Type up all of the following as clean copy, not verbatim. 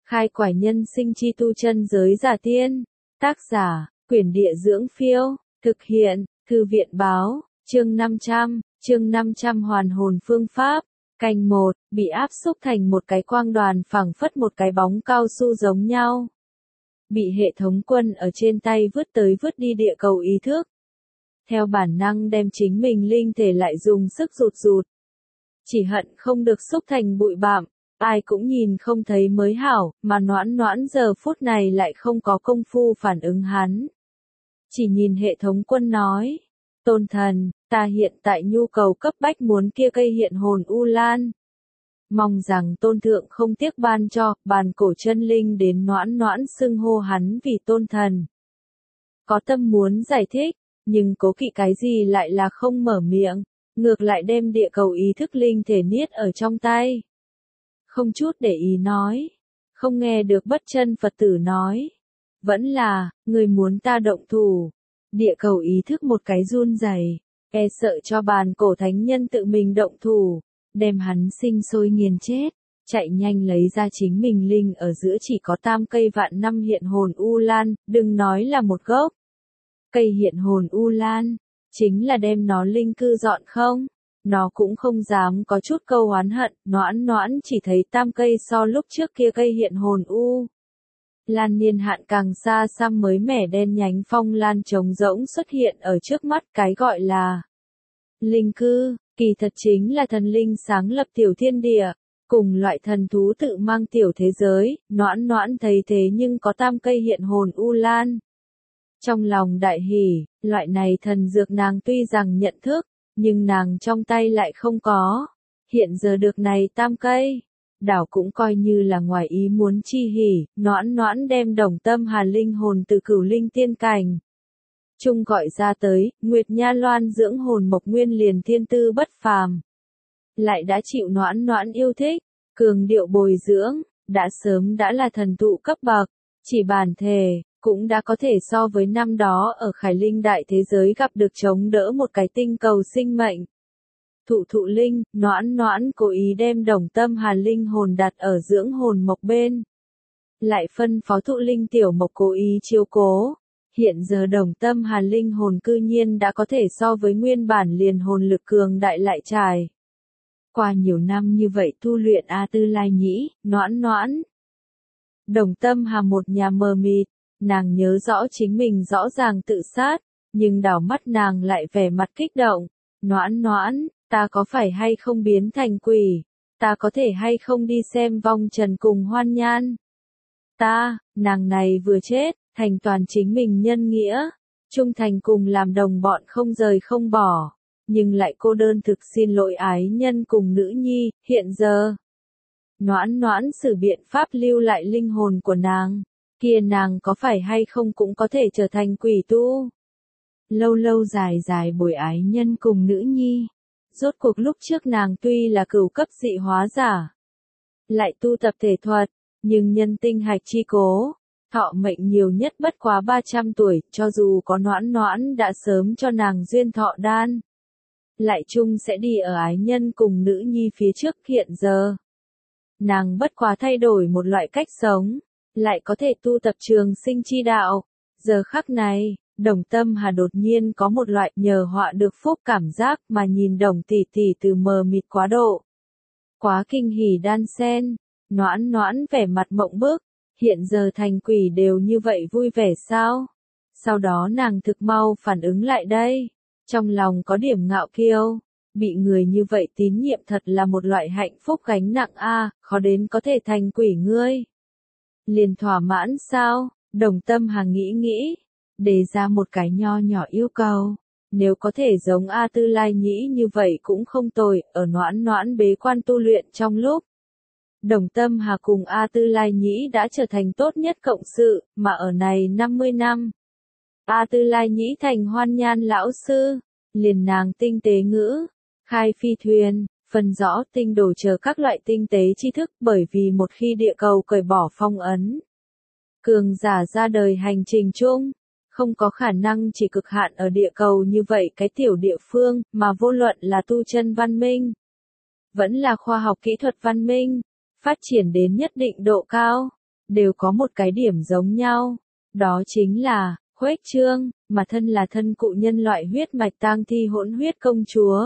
Khai quải nhân sinh chi tu chân giới giả tiên. Tác giả, Quyển Địa Dưỡng Phiêu. Thực hiện, Thư viện Báo. Chương 500 hoàn hồn phương pháp. Canh 1, bị áp xúc thành một cái quang đoàn phảng phất một cái bóng cao su giống nhau. Bị hệ thống quân ở trên tay vứt tới vứt đi địa cầu ý thức. Theo bản năng đem chính mình linh thể lại dùng sức rụt. Chỉ hận không được xúc thành bụi bặm, ai cũng nhìn không thấy mới hảo, mà Noãn giờ phút này lại không có công phu phản ứng hắn. Chỉ nhìn hệ thống quân nói, Tôn thần, ta hiện tại nhu cầu cấp bách muốn kia cây hiện hồn U Lan. Mong rằng tôn thượng không tiếc ban cho, bàn cổ chân linh đến Noãn xưng hô hắn vì tôn thần. Có tâm muốn giải thích, nhưng cố kỵ cái gì lại là không mở miệng, ngược lại đem địa cầu ý thức linh thể niết ở trong tay. Không chút để ý nói, không nghe được bất chân Phật tử nói. Vẫn là, người muốn ta động thủ. Địa cầu ý thức một cái run rẩy, e sợ cho bàn cổ thánh nhân tự mình động thủ, đem hắn sinh sôi nghiền chết, chạy nhanh lấy ra chính mình linh ở giữa chỉ có tam cây vạn năm hiện hồn U Lan, đừng nói là một gốc. Cây hiện hồn U Lan, chính là đem nó linh cư dọn không? Nó cũng không dám có chút câu oán hận, Noãn chỉ thấy tam cây so lúc trước kia cây hiện hồn U Lan niên hạn càng xa xăm mới mẻ đen nhánh phong lan trống rỗng xuất hiện ở trước mắt, cái gọi là linh cư, kỳ thật chính là thần linh sáng lập tiểu thiên địa, cùng loại thần thú tự mang tiểu thế giới. Noãn thấy thế nhưng có tam cây hiện hồn U Lan. Trong lòng đại hỉ, loại này thần dược nàng tuy rằng nhận thức, nhưng nàng trong tay lại không có. Hiện giờ được này tam cây, đảo cũng coi như là ngoài ý muốn chi hỉ. Noãn đem Đồng Tâm Hà linh hồn từ cửu linh tiên cảnh chung gọi ra tới, Nguyệt Nha Loan dưỡng hồn mộc nguyên liền thiên tư bất phàm. Lại đã chịu Noãn yêu thích, cường điệu bồi dưỡng, đã sớm đã là thần tụ cấp bậc, chỉ bản thể, cũng đã có thể so với năm đó ở Khải Linh đại thế giới gặp được chống đỡ một cái tinh cầu sinh mệnh. Thụ linh, Noãn cố ý đem Đồng Tâm Hà linh hồn đặt ở dưỡng hồn mộc bên. Lại phân phó thụ linh tiểu mộc cố ý chiếu cố. Hiện giờ Đồng Tâm Hà linh hồn cư nhiên đã có thể so với nguyên bản liền hồn lực cường đại lại trải. Qua nhiều năm như vậy tu luyện A Tư Lai Nhĩ, Noãn. Đồng Tâm Hà một nhà mờ mịt, nàng nhớ rõ chính mình rõ ràng tự sát, nhưng đảo mắt nàng lại vẻ mặt kích động. Noãn, ta có phải hay không biến thành quỷ? Ta có thể hay không đi xem vong trần cùng Hoan Nhan? Nàng này vừa chết, thành toàn chính mình nhân nghĩa, trung thành cùng làm đồng bọn không rời không bỏ, nhưng lại cô đơn thực xin lỗi ái nhân cùng nữ nhi. Hiện giờ, Noãn sử biện pháp lưu lại linh hồn của nàng, kia nàng có phải hay không cũng có thể trở thành quỷ tu. Lâu dài bồi ái nhân cùng nữ nhi. Rốt cuộc lúc trước nàng tuy là cửu cấp dị hóa giả, lại tu tập thể thuật, nhưng nhân tinh hạch chi cố, thọ mệnh nhiều nhất bất quá 300 tuổi, cho dù có Noãn đã sớm cho nàng duyên thọ đan. Lại chung sẽ đi ở ái nhân cùng nữ nhi phía trước. Hiện giờ, nàng bất quá thay đổi một loại cách sống, lại có thể tu tập trường sinh chi đạo. Giờ khắc này, Đồng Tâm Hà đột nhiên có một loại nhờ họa được phúc cảm giác, mà nhìn Đồng tỷ từ mờ mịt quá độ, quá kinh hỉ đan sen. Noãn vẻ mặt mộng bức, hiện giờ thành quỷ đều như vậy vui vẻ sao? Sau đó nàng thực mau phản ứng lại đây, trong lòng có điểm ngạo kiêu, bị người như vậy tín nhiệm thật là một loại hạnh phúc gánh nặng a, khó đến có thể thành quỷ ngươi. Liền thỏa mãn sao? Đồng Tâm Hà nghĩ, đề ra một cái nho nhỏ yêu cầu, nếu có thể giống A Tư Lai Nhĩ như vậy cũng không tồi. Ở Noãn bế quan tu luyện trong lúc, Đồng Tâm Hà cùng A Tư Lai Nhĩ đã trở thành tốt nhất cộng sự, mà ở này 50 năm, A Tư Lai Nhĩ thành Hoan Nhan lão sư, liền nàng tinh tế ngữ, khai phi thuyền, phân rõ tinh đồ chờ các loại tinh tế tri thức, bởi vì một khi địa cầu cởi bỏ phong ấn, cường giả ra đời hành trình chung, không có khả năng chỉ cực hạn ở địa cầu như vậy cái tiểu địa phương, mà vô luận là tu chân văn minh, vẫn là khoa học kỹ thuật văn minh, phát triển đến nhất định độ cao, đều có một cái điểm giống nhau. Đó chính là, khuếch trương, mà thân là thân cụ nhân loại huyết mạch tang thi hỗn huyết công chúa.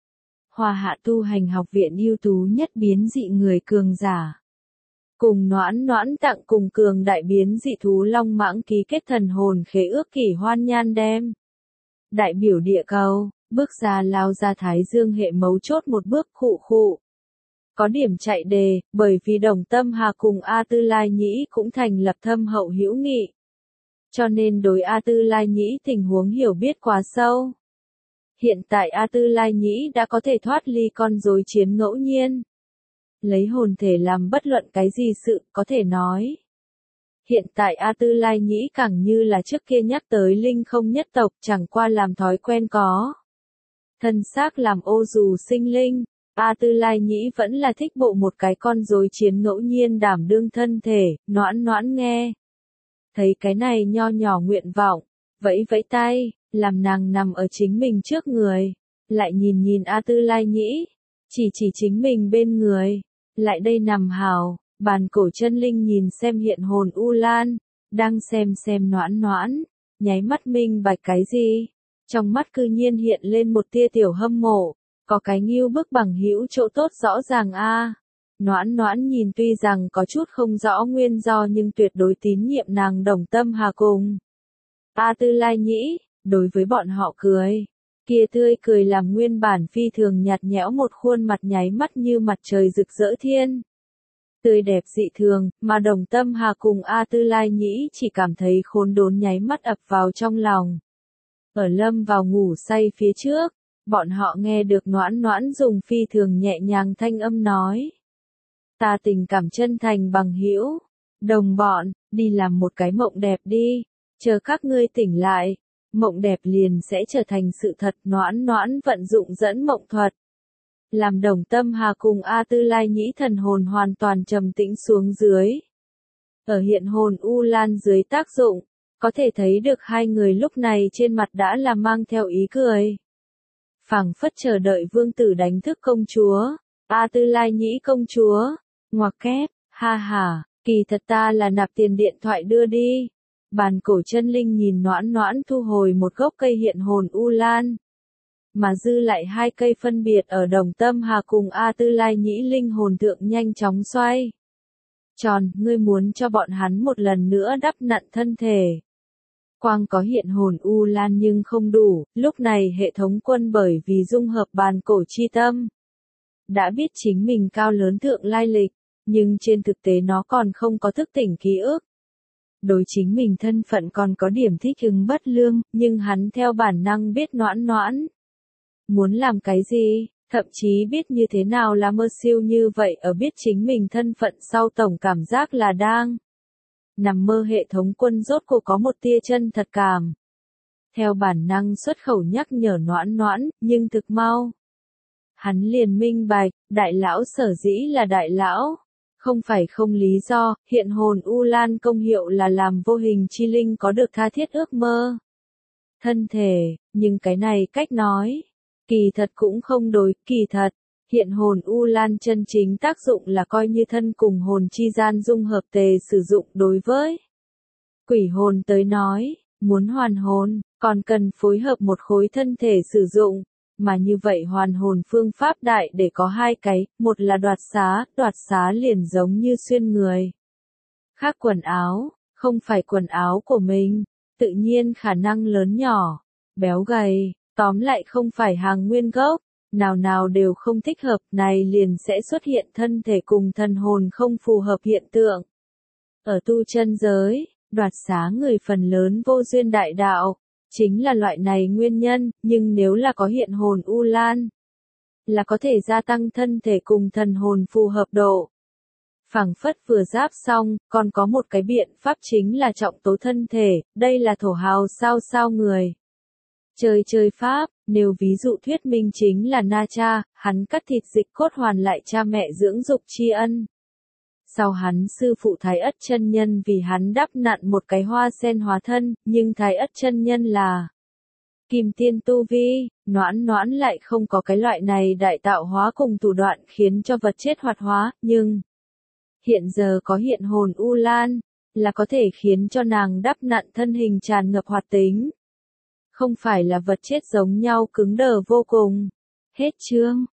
Hoa Hạ tu hành học viện ưu tú nhất biến dị người cường giả. Cùng Noãn Noãn tặng cùng cường đại biến dị thú long mãng ký kết thần hồn khế ước Kỷ Hoan Nhan đem. Đại biểu địa cầu, bước ra lao ra Thái Dương hệ mấu chốt một bước khụ khụ. Có điểm chạy đề, bởi vì Đồng Tâm Hà cùng A Tư Lai Nhĩ cũng thành lập thâm hậu hữu nghị. Cho nên đối A Tư Lai Nhĩ tình huống hiểu biết quá sâu. Hiện tại A Tư Lai Nhĩ đã có thể thoát ly con rối chiến ngẫu nhiên. Lấy hồn thể làm bất luận cái gì sự, có thể nói. Hiện tại A Tư Lai Nhĩ càng như là trước kia nhắc tới linh không nhất tộc, chẳng qua làm thói quen có. Thân xác làm ô dù sinh linh, A Tư Lai Nhĩ vẫn là thích bộ một cái con rối chiến ngẫu nhiên đảm đương thân thể, Noãn Noãn nghe. Thấy cái này nho nhỏ nguyện vọng, vẫy vẫy tay, làm nàng nằm ở chính mình trước người, lại nhìn nhìn A Tư Lai Nhĩ, chỉ chính mình bên người, lại đây nằm hào, bàn cổ chân linh nhìn xem hiện hồn U Lan, đang xem Noãn Noãn, nháy mắt minh bạch cái gì, trong mắt cư nhiên hiện lên một tia tiểu hâm mộ, có cái ngưu bức bằng hữu chỗ tốt rõ ràng a. Noãn Noãn nhìn tuy rằng có chút không rõ nguyên do nhưng tuyệt đối tín nhiệm nàng Đồng Tâm Hà cùng A Tư Lai Nhĩ, đối với bọn họ cười. Kia tươi cười làm nguyên bản phi thường nhạt nhẽo một khuôn mặt nháy mắt như mặt trời rực rỡ thiên. Tươi đẹp dị thường, mà Đồng Tâm Hà cùng A Tư Lai Nhĩ chỉ cảm thấy khốn đốn nháy mắt ập vào trong lòng. Ở lâm vào ngủ say phía trước, bọn họ nghe được Noãn Noãn dùng phi thường nhẹ nhàng thanh âm nói. Ta tình cảm chân thành bằng hữu, đồng bọn, đi làm một cái mộng đẹp đi, chờ các ngươi tỉnh lại, mộng đẹp liền sẽ trở thành sự thật. Noãn Noãn vận dụng dẫn mộng thuật, làm Đồng Tâm Hà cùng A Tư Lai Nhĩ thần hồn hoàn toàn trầm tĩnh xuống dưới. Ở hiện hồn U Lan dưới tác dụng, có thể thấy được hai người lúc này trên mặt đã là mang theo ý cười. Phảng phất chờ đợi vương tử đánh thức công chúa, A Tư Lai Nhĩ công chúa, ngoặc kép, ha ha, kỳ thật ta là nạp tiền điện thoại đưa đi. Bàn cổ chân linh nhìn Noãn Noãn thu hồi một gốc cây hiện hồn U Lan, mà dư lại hai cây phân biệt ở Đồng Tâm Hà cùng A Tư Lai Nhĩ linh hồn thượng nhanh chóng xoay tròn, ngươi muốn cho bọn hắn một lần nữa đắp nặn thân thể. Quang có hiện hồn U Lan nhưng không đủ, lúc này hệ thống quân bởi vì dung hợp bàn cổ chi tâm, đã biết chính mình cao lớn thượng lai lịch, nhưng trên thực tế nó còn không có thức tỉnh ký ức. Đối chính mình thân phận còn có điểm thích ứng bất lương, nhưng hắn theo bản năng biết Noãn Noãn muốn làm cái gì, thậm chí biết như thế nào là mơ siêu như vậy. Ở biết chính mình thân phận sau tổng cảm giác là đang nằm mơ. Hệ thống quân rốt cuộc có một tia chân thật cảm, theo bản năng xuất khẩu nhắc nhở Noãn Noãn, nhưng thực mau hắn liền minh bạch, đại lão sở dĩ là đại lão, không phải không lý do. Hiện hồn U Lan công hiệu là làm vô hình chi linh có được tha thiết ước mơ thân thể, nhưng cái này cách nói kỳ thật cũng không đối. Kỳ thật, hiện hồn U Lan chân chính tác dụng là coi như thân cùng hồn chi gian dung hợp tề sử dụng. Đối với quỷ hồn tới nói, muốn hoàn hồn, còn cần phối hợp một khối thân thể sử dụng, mà như vậy hoàn hồn phương pháp đại để có hai cái, một là đoạt xá liền giống như xuyên người khác quần áo, không phải quần áo của mình, tự nhiên khả năng lớn nhỏ, béo gầy, tóm lại không phải hàng nguyên gốc, nào nào đều không thích hợp, này liền sẽ xuất hiện thân thể cùng thần hồn không phù hợp hiện tượng. Ở tu chân giới, đoạt xá người phần lớn vô duyên đại đạo, chính là loại này nguyên nhân, nhưng nếu là có hiện hồn U Lan, là có thể gia tăng thân thể cùng thần hồn phù hợp độ. Phảng phất vừa giáp xong, còn có một cái biện pháp chính là trọng tố thân thể, đây là thổ hào sao người. Chơi pháp, nếu ví dụ thuyết minh chính là Na Cha, hắn cắt thịt dịch cốt hoàn lại cha mẹ dưỡng dục tri ân. Sau hắn sư phụ Thái Ất chân nhân vì hắn đắp nặn một cái hoa sen hóa thân, nhưng Thái Ất chân nhân là kim tiên tu vi, Noãn Noãn lại không có cái loại này đại tạo hóa cùng thủ đoạn khiến cho vật chết hoạt hóa, nhưng Hiện giờ có hiện hồn U Lan, là có thể khiến cho nàng đắp nặn thân hình tràn ngập hoạt tính. Không phải là vật chết giống nhau cứng đờ vô cùng. Hết chương.